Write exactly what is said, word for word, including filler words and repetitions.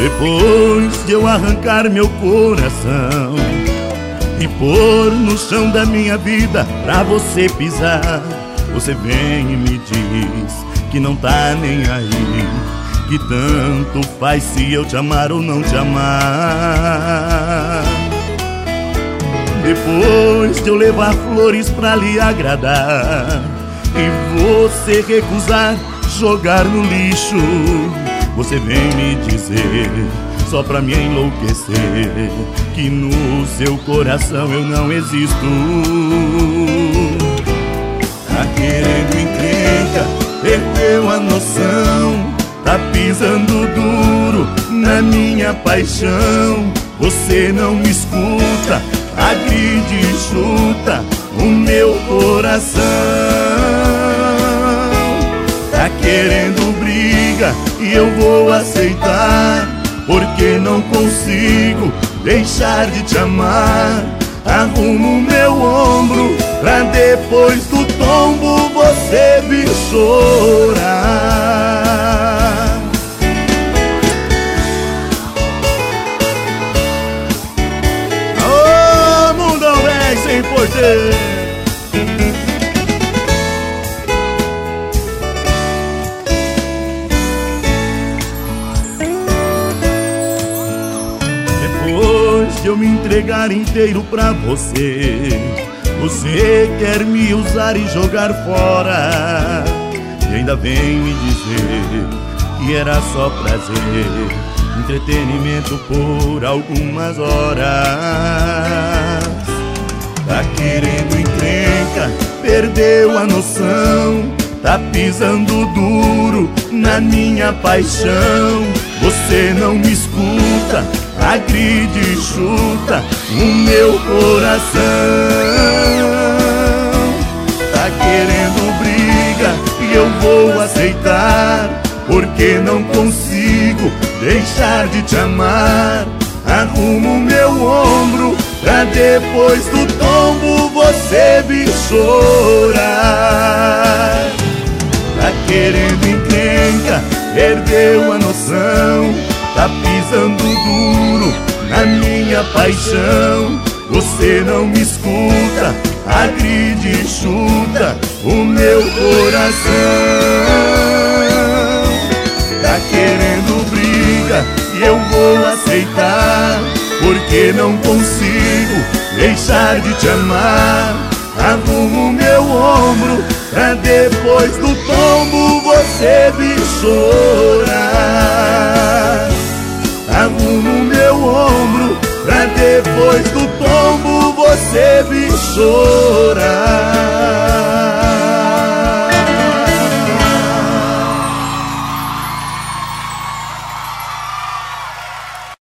Depois de eu arrancar meu coração e pôr no chão da minha vida pra você pisar, você vem e me diz que não tá nem aí, que tanto faz se eu te amar ou não te amar. Depois de eu levar flores pra lhe agradar e você recusar jogar no lixo, você vem me dizer, só pra me enlouquecer, que no seu coração eu não existo. Tá querendo encrenca, perdeu a noção, tá pisando duro na minha paixão. Você não me escuta, agride e chuta o meu coração. Tá querendo briga e eu vou aceitar, porque não consigo deixar de te amar. Arrumo meu ombro pra depois do tombo você vir chorar. Ô, mundão velho sem porteiro. Depois de eu me entregar inteiro pra você, você quer me usar e jogar fora, e ainda vem me dizer que era só prazer, entretenimento por algumas horas. Tá querendo encrenca, perdeu a noção, tá pisando duro na minha paixão. Você não me escuta, agride e chuta o meu coração. Tá querendo briga e eu vou aceitar, porque não consigo deixar de te amar. Arrumo meu ombro pra depois do tombo você vir chorar. Tá querendo encrenca, perdeu a noção, tá pisando duro na minha paixão. Você não me escuta, agride e chuta o meu coração. Tá querendo briga e eu vou aceitar, porque não consigo deixar de te amar. Arrumo meu ombro pra depois do tombo você vir chorar. Arrumo meu ombro pra depois do tombo você vir chorar.